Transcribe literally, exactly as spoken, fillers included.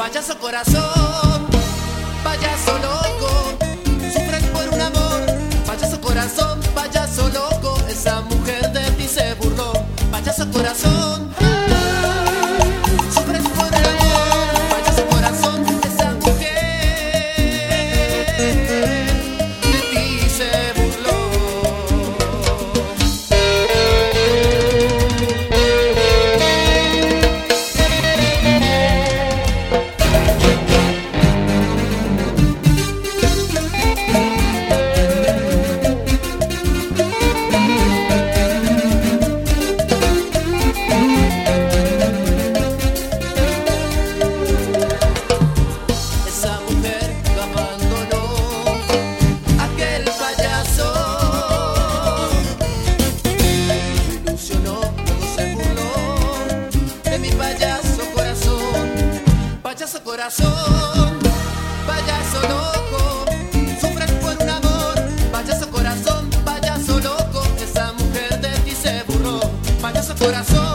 Payaso corazón, payaso loco, sufres por un amor. Payaso corazón, payaso loco, esa mujer de ti se burló. Payaso corazón, sufres por un amor. Payaso corazón, esa mujer de ti se burló. Payaso corazón, payaso loco, sufres por un amor. Payaso corazón, payaso loco, esa mujer de ti se burló. Payaso corazón.